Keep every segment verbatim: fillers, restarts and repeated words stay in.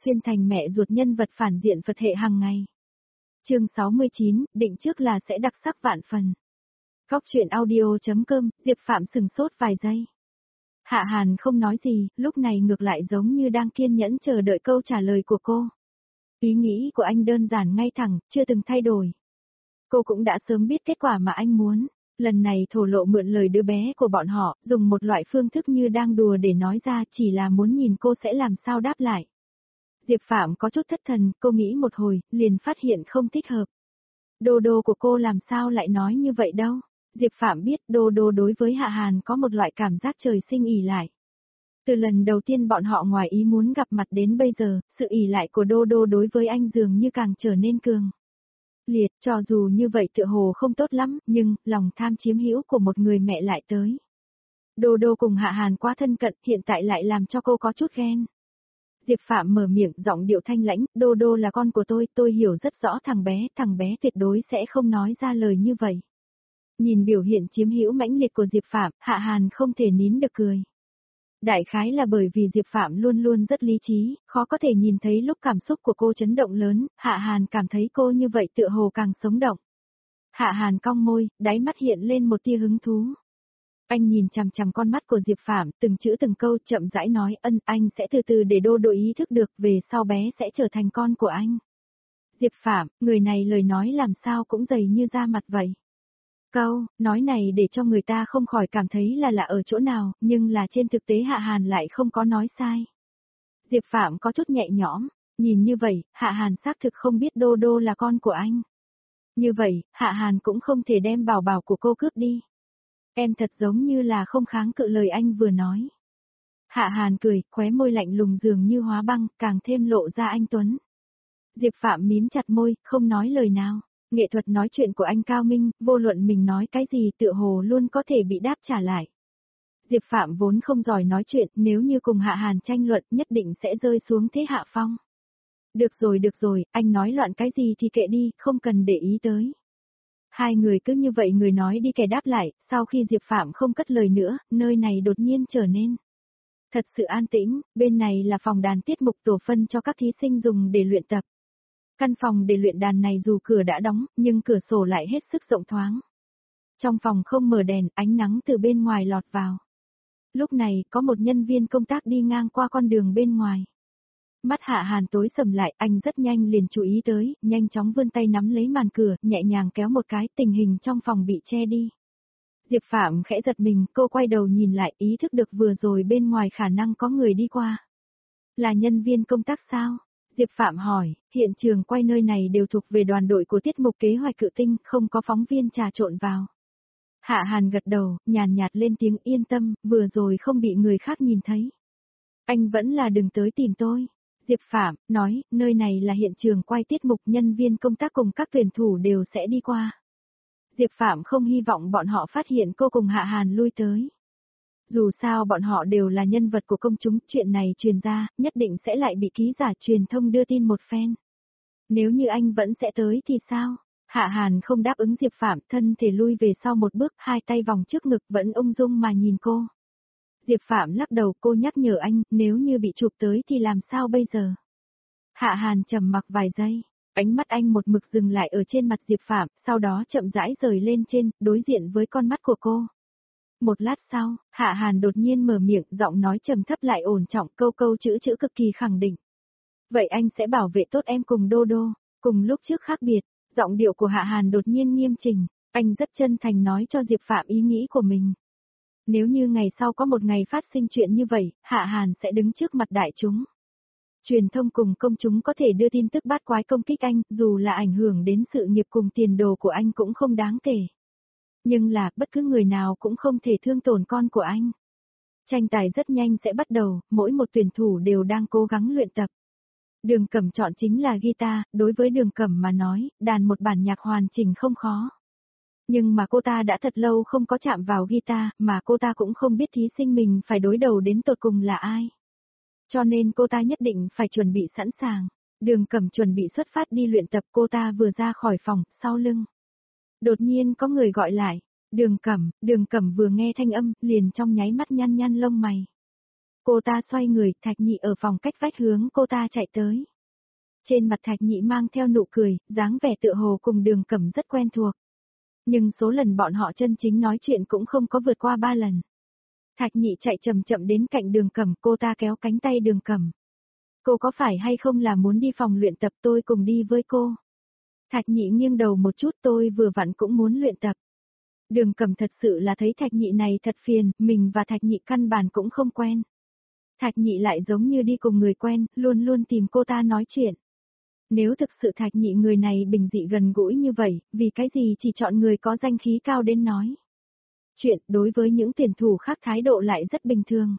phiên thành mẹ ruột nhân vật phản diện Phật hệ hàng ngày. Chương sáu mươi chín, định trước là sẽ đặc sắc vạn phần. Góc truyện audio.com, Diệp Phạm sừng sốt vài giây. Hạ Hàn không nói gì, lúc này ngược lại giống như đang kiên nhẫn chờ đợi câu trả lời của cô. Ý nghĩ của anh đơn giản ngay thẳng, chưa từng thay đổi. Cô cũng đã sớm biết kết quả mà anh muốn. Lần này thổ lộ mượn lời đứa bé của bọn họ, dùng một loại phương thức như đang đùa để nói ra, chỉ là muốn nhìn cô sẽ làm sao đáp lại. Diệp Phạm có chút thất thần, cô nghĩ một hồi, liền phát hiện không thích hợp. Đô đô của cô làm sao lại nói như vậy đâu. Diệp Phạm biết đô đô đối với Hạ Hàn có một loại cảm giác trời sinh ỷ lại. Từ lần đầu tiên bọn họ ngoài ý muốn gặp mặt đến bây giờ, sự ỷ lại của đô đô đối với anh dường như càng trở nên cường liệt, cho dù như vậy tựa hồ không tốt lắm, nhưng, lòng tham chiếm hữu của một người mẹ lại tới. Đô đô cùng Hạ Hàn quá thân cận, hiện tại lại làm cho cô có chút ghen. Diệp Phạm mở miệng, giọng điệu thanh lãnh, đô đô là con của tôi, tôi hiểu rất rõ thằng bé, thằng bé tuyệt đối sẽ không nói ra lời như vậy. Nhìn biểu hiện chiếm hữu mãnh liệt của Diệp Phạm, Hạ Hàn không thể nín được cười. Đại khái là bởi vì Diệp Phạm luôn luôn rất lý trí, khó có thể nhìn thấy lúc cảm xúc của cô chấn động lớn, Hạ Hàn cảm thấy cô như vậy tựa hồ càng sống động. Hạ Hàn cong môi, đáy mắt hiện lên một tia hứng thú. Anh nhìn chằm chằm con mắt của Diệp Phạm, từng chữ từng câu chậm rãi nói, ân, anh sẽ từ từ để đô đô ý thức được, về sau bé sẽ trở thành con của anh. Diệp Phạm, người này lời nói làm sao cũng dày như da mặt vậy. Câu, nói này để cho người ta không khỏi cảm thấy là lạ ở chỗ nào, nhưng là trên thực tế Hạ Hàn lại không có nói sai. Diệp Phạm có chút nhẹ nhõm, nhìn như vậy, Hạ Hàn xác thực không biết đô đô là con của anh. Như vậy, Hạ Hàn cũng không thể đem bảo bảo của cô cướp đi. Em thật giống như là không kháng cự lời anh vừa nói. Hạ Hàn cười, khóe môi lạnh lùng dường như hóa băng, càng thêm lộ ra anh tuấn. Diệp Phạm mím chặt môi, không nói lời nào. Nghệ thuật nói chuyện của anh cao minh, vô luận mình nói cái gì tựa hồ luôn có thể bị đáp trả lại. Diệp Phạm vốn không giỏi nói chuyện, nếu như cùng Hạ Hàn tranh luận nhất định sẽ rơi xuống thế hạ phong. Được rồi được rồi, anh nói loạn cái gì thì kệ đi, không cần để ý tới. Hai người cứ như vậy người nói đi kẻ đáp lại, sau khi Diệp Phạm không cất lời nữa, nơi này đột nhiên trở nên thật sự an tĩnh, bên này là phòng đàn tiết mục tổ phân cho các thí sinh dùng để luyện tập. Căn phòng để luyện đàn này dù cửa đã đóng, nhưng cửa sổ lại hết sức rộng thoáng. Trong phòng không mở đèn, ánh nắng từ bên ngoài lọt vào. Lúc này, có một nhân viên công tác đi ngang qua con đường bên ngoài. Mắt Hạ Hàn tối sầm lại, anh rất nhanh liền chú ý tới, nhanh chóng vươn tay nắm lấy màn cửa, nhẹ nhàng kéo một cái, tình hình trong phòng bị che đi. Diệp Phạm khẽ giật mình, cô quay đầu nhìn lại, ý thức được vừa rồi bên ngoài khả năng có người đi qua. Là nhân viên công tác sao? Diệp Phạm hỏi, hiện trường quay nơi này đều thuộc về đoàn đội của tiết mục kế hoạch cự tinh, không có phóng viên trà trộn vào. Hạ Hàn gật đầu, nhàn nhạt lên tiếng yên tâm, vừa rồi không bị người khác nhìn thấy. Anh vẫn là đừng tới tìm tôi. Diệp Phạm nói, nơi này là hiện trường quay tiết mục, nhân viên công tác cùng các tuyển thủ đều sẽ đi qua. Diệp Phạm không hy vọng bọn họ phát hiện cô cùng Hạ Hàn lui tới. Dù sao bọn họ đều là nhân vật của công chúng, chuyện này truyền ra, nhất định sẽ lại bị ký giả truyền thông đưa tin một phen. Nếu như anh vẫn sẽ tới thì sao? Hạ Hàn không đáp ứng Diệp Phạm, thân thể lui về sau một bước, hai tay vòng trước ngực vẫn ung dung mà nhìn cô. Diệp Phạm lắc đầu, cô nhắc nhở anh, nếu như bị chụp tới thì làm sao bây giờ? Hạ Hàn trầm mặc vài giây, ánh mắt anh một mực dừng lại ở trên mặt Diệp Phạm, sau đó chậm rãi rời lên trên, đối diện với con mắt của cô. Một lát sau, Hạ Hàn đột nhiên mở miệng, giọng nói trầm thấp lại ổn trọng, câu câu chữ chữ cực kỳ khẳng định. Vậy anh sẽ bảo vệ tốt em cùng Đô Đô, cùng lúc trước khác biệt, giọng điệu của Hạ Hàn đột nhiên nghiêm chỉnh, anh rất chân thành nói cho Diệp Phạm ý nghĩ của mình. Nếu như ngày sau có một ngày phát sinh chuyện như vậy, Hạ Hàn sẽ đứng trước mặt đại chúng. Truyền thông cùng công chúng có thể đưa tin tức bát quái công kích anh, dù là ảnh hưởng đến sự nghiệp cùng tiền đồ của anh cũng không đáng kể. Nhưng là, bất cứ người nào cũng không thể thương tổn con của anh. Tranh tài rất nhanh sẽ bắt đầu, mỗi một tuyển thủ đều đang cố gắng luyện tập. Đường Cẩm chọn chính là guitar, đối với Đường Cẩm mà nói, đàn một bản nhạc hoàn chỉnh không khó. Nhưng mà cô ta đã thật lâu không có chạm vào guitar, mà cô ta cũng không biết thí sinh mình phải đối đầu đến tột cùng là ai. Cho nên cô ta nhất định phải chuẩn bị sẵn sàng. Đường Cẩm chuẩn bị xuất phát đi luyện tập, cô ta vừa ra khỏi phòng, sau lưng. Đột nhiên có người gọi lại, Đường Cẩm, Đường Cẩm vừa nghe thanh âm, liền trong nháy mắt nhăn nhăn lông mày. Cô ta xoay người, Thạch Nhị ở phòng cách vách hướng cô ta chạy tới. Trên mặt Thạch Nhị mang theo nụ cười, dáng vẻ tựa hồ cùng Đường Cẩm rất quen thuộc. Nhưng số lần bọn họ chân chính nói chuyện cũng không có vượt qua ba lần. Thạch Nhị chạy chậm chậm đến cạnh Đường Cẩm, cô ta kéo cánh tay Đường Cẩm. Cô có phải hay không là muốn đi phòng luyện tập, tôi cùng đi với cô. Thạch Nhị nghiêng đầu một chút, tôi vừa vặn cũng muốn luyện tập. Đường Cẩm thật sự là thấy Thạch Nhị này thật phiền, mình và Thạch Nhị căn bản cũng không quen. Thạch Nhị lại giống như đi cùng người quen, luôn luôn tìm cô ta nói chuyện. Nếu thực sự Thạch Nhị người này bình dị gần gũi như vậy, vì cái gì chỉ chọn người có danh khí cao đến nói. Chuyện đối với những tuyển thủ khác thái độ lại rất bình thường.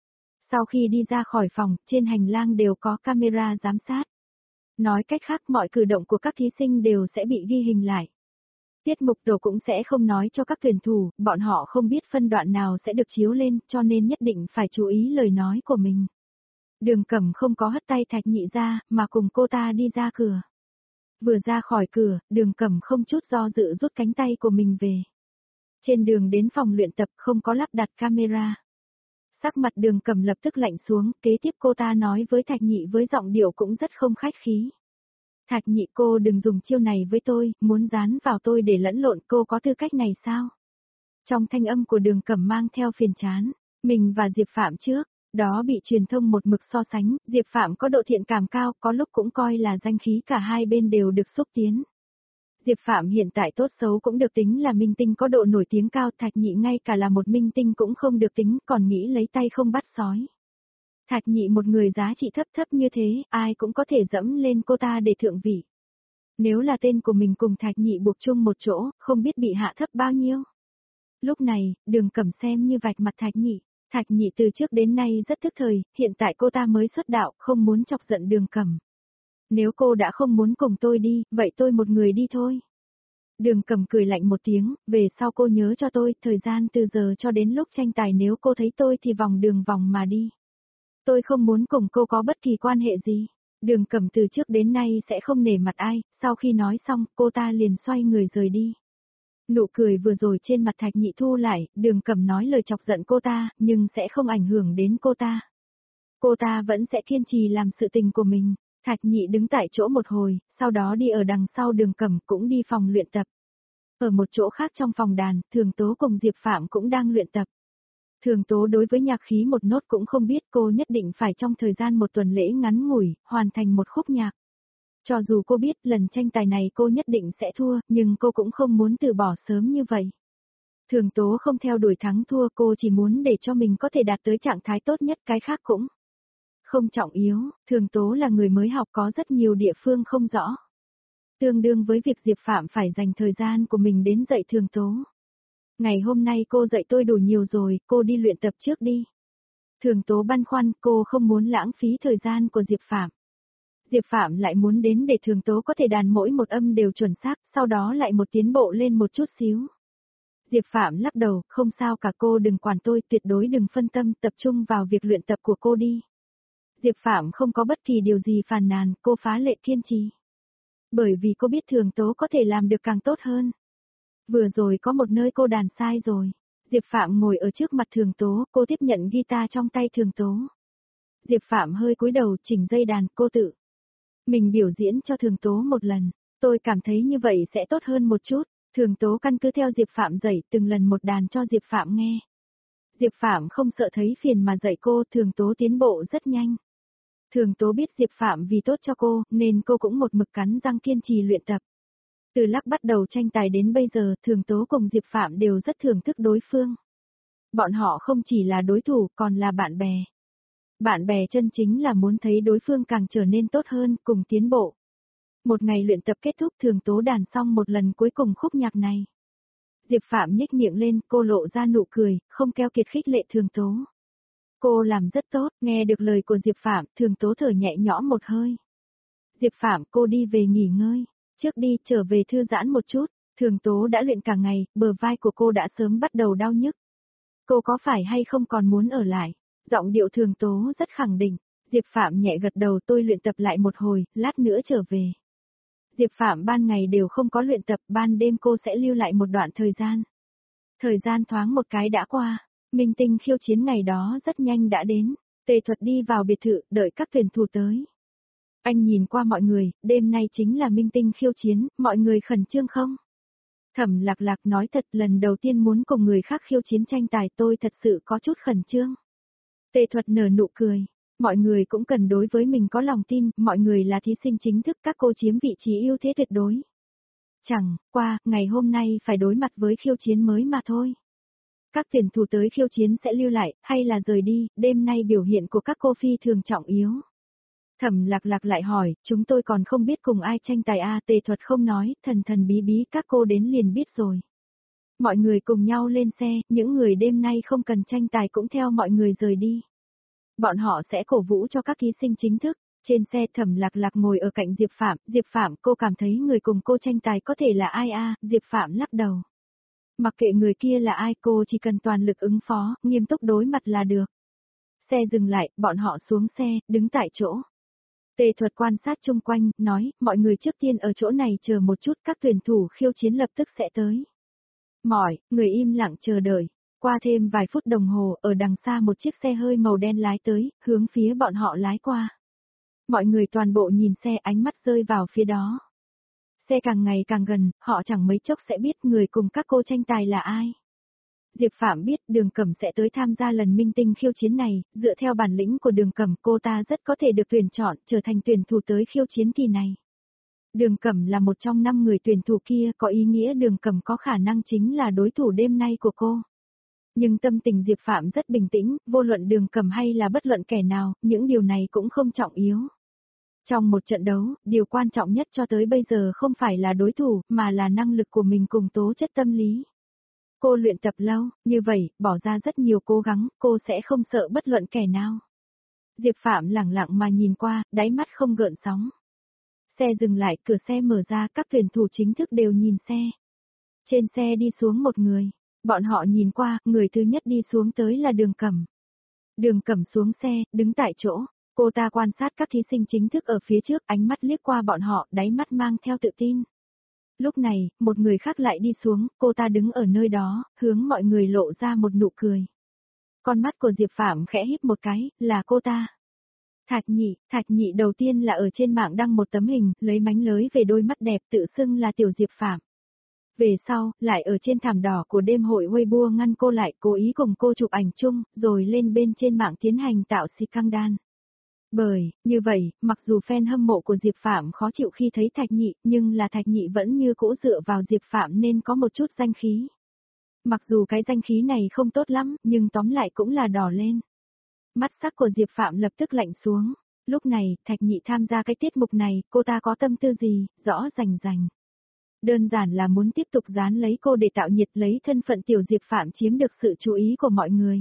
Sau khi đi ra khỏi phòng, trên hành lang đều có camera giám sát. Nói cách khác mọi cử động của các thí sinh đều sẽ bị ghi hình lại. Tiết mục tổ cũng sẽ không nói cho các tuyển thủ, bọn họ không biết phân đoạn nào sẽ được chiếu lên, cho nên nhất định phải chú ý lời nói của mình. Đường Cẩm không có hất tay Thạch Nhị ra, mà cùng cô ta đi ra cửa. Vừa ra khỏi cửa, Đường Cẩm không chút do dự rút cánh tay của mình về. Trên đường đến phòng luyện tập không có lắp đặt camera. Sắc mặt Đường Cẩm lập tức lạnh xuống, kế tiếp cô ta nói với Thạch Nhị với giọng điệu cũng rất không khách khí. Thạch Nhị, cô đừng dùng chiêu này với tôi, muốn dán vào tôi để lẫn lộn, cô có tư cách này sao? Trong thanh âm của Đường Cẩm mang theo phiền chán, mình và Diệp Phạm trước, đó bị truyền thông một mực so sánh, Diệp Phạm có độ thiện cảm cao, có lúc cũng coi là danh khí cả hai bên đều được xúc tiến. Diệp Phạm hiện tại tốt xấu cũng được tính là minh tinh có độ nổi tiếng cao, Thạch Nhị ngay cả là một minh tinh cũng không được tính, còn nghĩ lấy tay không bắt sói. Thạch Nhị một người giá trị thấp thấp như thế, ai cũng có thể dẫm lên cô ta để thượng vị. Nếu là tên của mình cùng Thạch Nhị buộc chung một chỗ, không biết bị hạ thấp bao nhiêu. Lúc này, Đường Cẩm xem như vạch mặt Thạch Nhị. Thạch Nhị từ trước đến nay rất thức thời, hiện tại cô ta mới xuất đạo, không muốn chọc giận Đường Cẩm. Nếu cô đã không muốn cùng tôi đi, vậy tôi một người đi thôi. Đường Cẩm cười lạnh một tiếng, về sau cô nhớ cho tôi, thời gian từ giờ cho đến lúc tranh tài nếu cô thấy tôi thì vòng đường vòng mà đi. Tôi không muốn cùng cô có bất kỳ quan hệ gì. Đường Cẩm từ trước đến nay sẽ không nể mặt ai, sau khi nói xong, cô ta liền xoay người rời đi. Nụ cười vừa rồi trên mặt Thạch Nhị thu lại, Đường Cẩm nói lời chọc giận cô ta, nhưng sẽ không ảnh hưởng đến cô ta. Cô ta vẫn sẽ kiên trì làm sự tình của mình. Thạch Nhị đứng tại chỗ một hồi, sau đó đi ở đằng sau Đường Cẩm cũng đi phòng luyện tập. Ở một chỗ khác trong phòng đàn, Thường Tố cùng Diệp Phạm cũng đang luyện tập. Thường Tố đối với nhạc khí một nốt cũng không biết, cô nhất định phải trong thời gian một tuần lễ ngắn ngủi, hoàn thành một khúc nhạc. Cho dù cô biết lần tranh tài này cô nhất định sẽ thua, nhưng cô cũng không muốn từ bỏ sớm như vậy. Thường Tố không theo đuổi thắng thua, cô chỉ muốn để cho mình có thể đạt tới trạng thái tốt nhất, cái khác cũng không trọng yếu. Thường Tố là người mới học, có rất nhiều địa phương không rõ. Tương đương với việc Diệp Phạm phải dành thời gian của mình đến dạy Thường Tố. Ngày hôm nay cô dạy tôi đủ nhiều rồi, cô đi luyện tập trước đi. Thường Tố băn khoăn, cô không muốn lãng phí thời gian của Diệp Phạm. Diệp Phạm lại muốn đến để Thường Tố có thể đàn mỗi một âm đều chuẩn xác, sau đó lại một tiến bộ lên một chút xíu. Diệp Phạm lắc đầu, không sao cả, cô đừng quản tôi, tuyệt đối đừng phân tâm, tập trung vào việc luyện tập của cô đi. Diệp Phạm không có bất kỳ điều gì phàn nàn, cô phá lệ kiên trì. Bởi vì cô biết Thường Tố có thể làm được càng tốt hơn. Vừa rồi có một nơi cô đàn sai rồi. Diệp Phạm ngồi ở trước mặt Thường Tố, cô tiếp nhận guitar trong tay Thường Tố. Diệp Phạm hơi cúi đầu chỉnh dây đàn, cô tự mình biểu diễn cho Thường Tố một lần. Tôi cảm thấy như vậy sẽ tốt hơn một chút. Thường Tố căn cứ theo Diệp Phạm dạy từng lần một đàn cho Diệp Phạm nghe. Diệp Phạm không sợ thấy phiền mà dạy cô, Thường Tố tiến bộ rất nhanh. Thường Tố biết Diệp Phạm vì tốt cho cô, nên cô cũng một mực cắn răng kiên trì luyện tập. Từ lúc bắt đầu tranh tài đến bây giờ, Thường Tố cùng Diệp Phạm đều rất thưởng thức đối phương. Bọn họ không chỉ là đối thủ, còn là bạn bè. Bạn bè chân chính là muốn thấy đối phương càng trở nên tốt hơn, cùng tiến bộ. Một ngày luyện tập kết thúc, Thường Tố đàn xong một lần cuối cùng khúc nhạc này. Diệp Phạm nhếch miệng lên, cô lộ ra nụ cười, không keo kiệt khích lệ Thường Tố. Cô làm rất tốt, nghe được lời của Diệp Phạm, Thường Tố thở nhẹ nhõm một hơi. Diệp Phạm, cô đi về nghỉ ngơi. Trước đi, trở về thư giãn một chút. Thường Tố đã luyện cả ngày, bờ vai của cô đã sớm bắt đầu đau nhức. Cô có phải hay không còn muốn ở lại? Giọng điệu Thường Tố rất khẳng định. Diệp Phạm nhẹ gật đầu, tôi luyện tập lại một hồi, lát nữa trở về. Diệp Phạm ban ngày đều không có luyện tập, ban đêm cô sẽ lưu lại một đoạn thời gian. Thời gian thoáng một cái đã qua, minh tinh khiêu chiến ngày đó rất nhanh đã đến. Tề Thuật đi vào biệt thự, đợi các tuyển thủ tới. Anh nhìn qua mọi người, đêm nay chính là minh tinh khiêu chiến, mọi người khẩn trương không? Thẩm Lạc Lạc nói thật, lần đầu tiên muốn cùng người khác khiêu chiến tranh tài, tôi thật sự có chút khẩn trương. Tề Thuật nở nụ cười. Mọi người cũng cần đối với mình có lòng tin, mọi người là thí sinh chính thức, các cô chiếm vị trí ưu thế tuyệt đối. Chẳng qua, ngày hôm nay phải đối mặt với khiêu chiến mới mà thôi. Các tuyển thủ tới khiêu chiến sẽ lưu lại, hay là rời đi, đêm nay biểu hiện của các cô phi thường trọng yếu. Thẩm Lạc Lạc lại hỏi, chúng tôi còn không biết cùng ai tranh tài a. Tề Thuật không nói, thần thần bí bí, các cô đến liền biết rồi. Mọi người cùng nhau lên xe, những người đêm nay không cần tranh tài cũng theo mọi người rời đi. Bọn họ sẽ cổ vũ cho các thí sinh chính thức. Trên xe Thẩm Lạc Lạc ngồi ở cạnh Diệp Phạm, Diệp Phạm, cô cảm thấy người cùng cô tranh tài có thể là ai a? Diệp Phạm lắc đầu. Mặc kệ người kia là ai, cô chỉ cần toàn lực ứng phó, nghiêm túc đối mặt là được. Xe dừng lại, bọn họ xuống xe, đứng tại chỗ. Tề Thuật quan sát chung quanh, nói, mọi người trước tiên ở chỗ này chờ một chút, các tuyển thủ khiêu chiến lập tức sẽ tới. Mỏi, người im lặng chờ đợi. Qua thêm vài phút đồng hồ, ở đằng xa một chiếc xe hơi màu đen lái tới, hướng phía bọn họ lái qua. Mọi người toàn bộ nhìn xe, ánh mắt rơi vào phía đó. Xe càng ngày càng gần, họ chẳng mấy chốc sẽ biết người cùng các cô tranh tài là ai. Diệp Phạm biết Đường Cẩm sẽ tới tham gia lần minh tinh khiêu chiến này, dựa theo bản lĩnh của Đường Cẩm cô ta rất có thể được tuyển chọn trở thành tuyển thủ tới khiêu chiến kỳ này. Đường Cẩm là một trong năm người tuyển thủ kia, có ý nghĩa Đường Cẩm có khả năng chính là đối thủ đêm nay của cô. Nhưng tâm tình Diệp Phạm rất bình tĩnh, vô luận Đường Cẩm hay là bất luận kẻ nào, những điều này cũng không trọng yếu. Trong một trận đấu, điều quan trọng nhất cho tới bây giờ không phải là đối thủ, mà là năng lực của mình cùng tố chất tâm lý. Cô luyện tập lâu, như vậy, bỏ ra rất nhiều cố gắng, cô sẽ không sợ bất luận kẻ nào. Diệp Phạm lẳng lặng mà nhìn qua, đáy mắt không gợn sóng. Xe dừng lại, cửa xe mở ra, các tuyển thủ chính thức đều nhìn xe. Trên xe đi xuống một người. Bọn họ nhìn qua, người thứ nhất đi xuống tới là Đường Cẩm. Đường Cẩm xuống xe, đứng tại chỗ. Cô ta quan sát các thí sinh chính thức ở phía trước, ánh mắt liếc qua bọn họ, đáy mắt mang theo tự tin. Lúc này, một người khác lại đi xuống, cô ta đứng ở nơi đó, hướng mọi người lộ ra một nụ cười. Con mắt của Diệp Phạm khẽ híp một cái, là cô ta. Thạch Nhị, Thạch Nhị đầu tiên là ở trên mạng đăng một tấm hình, lấy mánh lới về đôi mắt đẹp tự xưng là tiểu Diệp Phạm. Về sau, lại ở trên thảm đỏ của đêm hội Weibo ngăn cô lại, cố ý cùng cô chụp ảnh chung, rồi lên bên trên mạng tiến hành tạo scandal. Bởi, như vậy, mặc dù fan hâm mộ của Diệp Phạm khó chịu khi thấy Thạch Nhị, nhưng là Thạch Nhị vẫn như cũ dựa vào Diệp Phạm nên có một chút danh khí. Mặc dù cái danh khí này không tốt lắm, nhưng tóm lại cũng là đỏ lên. Mắt sắc của Diệp Phạm lập tức lạnh xuống. Lúc này, Thạch Nhị tham gia cái tiết mục này, cô ta có tâm tư gì, rõ rành rành. Đơn giản là muốn tiếp tục dán lấy cô để tạo nhiệt, lấy thân phận tiểu Diệp Phạm chiếm được sự chú ý của mọi người.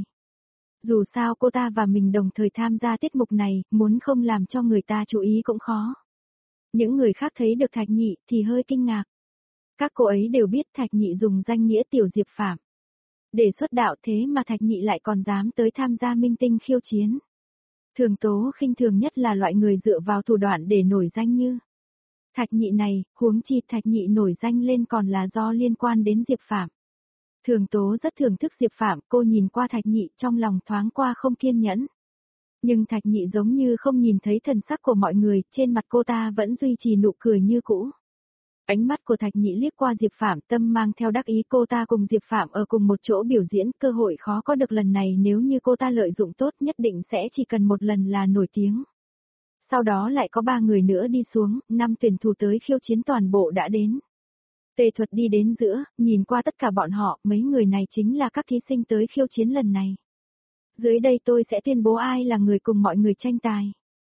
Dù sao cô ta và mình đồng thời tham gia tiết mục này, muốn không làm cho người ta chú ý cũng khó. Những người khác thấy được Thạch Nhị thì hơi kinh ngạc. Các cô ấy đều biết Thạch Nhị dùng danh nghĩa tiểu Diệp Phạm để xuất đạo, thế mà Thạch Nhị lại còn dám tới tham gia minh tinh khiêu chiến. Thường tố khinh thường nhất là loại người dựa vào thủ đoạn để nổi danh như Thạch Nhị này, huống chi Thạch Nhị nổi danh lên còn là do liên quan đến Diệp Phạm. Thường tố rất thưởng thức Diệp Phạm, cô nhìn qua Thạch Nhị trong lòng thoáng qua không kiên nhẫn. Nhưng Thạch Nhị giống như không nhìn thấy thần sắc của mọi người, trên mặt cô ta vẫn duy trì nụ cười như cũ. Ánh mắt của Thạch Nhị liếc qua Diệp Phạm, tâm mang theo đắc ý, cô ta cùng Diệp Phạm ở cùng một chỗ biểu diễn, cơ hội khó có được lần này, nếu như cô ta lợi dụng tốt nhất định sẽ chỉ cần một lần là nổi tiếng. Sau đó lại có ba người nữa đi xuống, năm tuyển thủ tới khiêu chiến toàn bộ đã đến. Tề Thuật đi đến giữa, nhìn qua tất cả bọn họ, mấy người này chính là các thí sinh tới khiêu chiến lần này. Dưới đây tôi sẽ tuyên bố ai là người cùng mọi người tranh tài.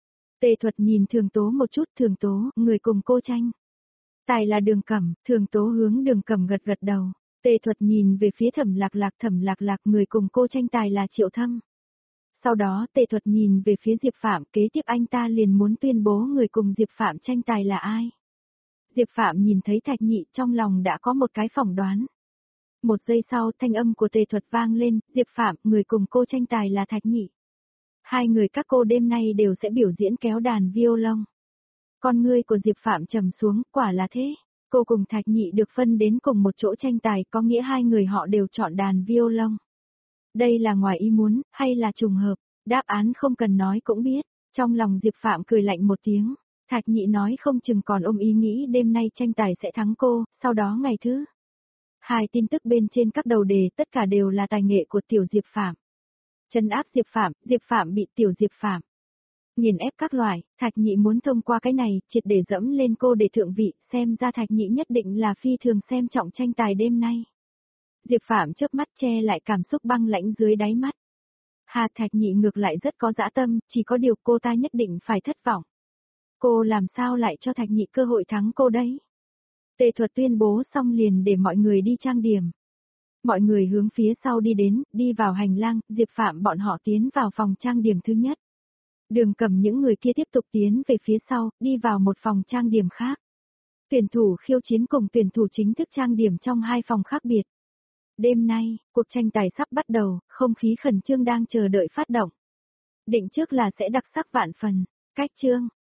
Tề Thuật nhìn Thường Tố một chút, Thường Tố, người cùng cô tranh tài là Đường Cẩm, Thường Tố hướng Đường Cẩm gật gật đầu. Tề Thuật nhìn về phía Thẩm Lạc Lạc, Thẩm Lạc Lạc, người cùng cô tranh tài là Triệu Thâm. Sau đó Tề Thuật nhìn về phía Diệp Phạm, kế tiếp anh ta liền muốn tuyên bố người cùng Diệp Phạm tranh tài là ai. Diệp Phạm nhìn thấy Thạch Nhị, trong lòng đã có một cái phỏng đoán. Một giây sau, thanh âm của Tề Thuật vang lên, Diệp Phạm, người cùng cô tranh tài là Thạch Nhị. Hai người các cô đêm nay đều sẽ biểu diễn kéo đàn violon. Con ngươi của Diệp Phạm trầm xuống, quả là thế. Cô cùng Thạch Nhị được phân đến cùng một chỗ tranh tài, có nghĩa hai người họ đều chọn đàn violon. Đây là ngoài ý muốn, hay là trùng hợp? Đáp án không cần nói cũng biết. Trong lòng Diệp Phạm cười lạnh một tiếng. Thạch Nhị nói không chừng còn ôm ý nghĩ đêm nay tranh tài sẽ thắng cô, sau đó ngày thứ. Hai tin tức bên trên các đầu đề tất cả đều là tài nghệ của tiểu Diệp Phạm. Trấn áp Diệp Phạm, Diệp Phạm bị tiểu Diệp Phạm nghiền ép các loại, Thạch Nhị muốn thông qua cái này, triệt để dẫm lên cô để thượng vị, xem ra Thạch Nhị nhất định là phi thường xem trọng tranh tài đêm nay. Diệp Phạm chớp mắt che lại cảm xúc băng lãnh dưới đáy mắt. Hà Thạch Nhị ngược lại rất có dã tâm, chỉ có điều cô ta nhất định phải thất vọng. Cô làm sao lại cho Thạch Nhị cơ hội thắng cô đấy? Tề Thuật tuyên bố xong liền để mọi người đi trang điểm. Mọi người hướng phía sau đi đến, đi vào hành lang, Diệp Phạm bọn họ tiến vào phòng trang điểm thứ nhất. Đường Cầm những người kia tiếp tục tiến về phía sau, đi vào một phòng trang điểm khác. Tuyển thủ khiêu chiến cùng tuyển thủ chính thức trang điểm trong hai phòng khác biệt. Đêm nay, cuộc tranh tài sắp bắt đầu, không khí khẩn trương đang chờ đợi phát động. Định trước là sẽ đặc sắc vạn phần. Cách chương,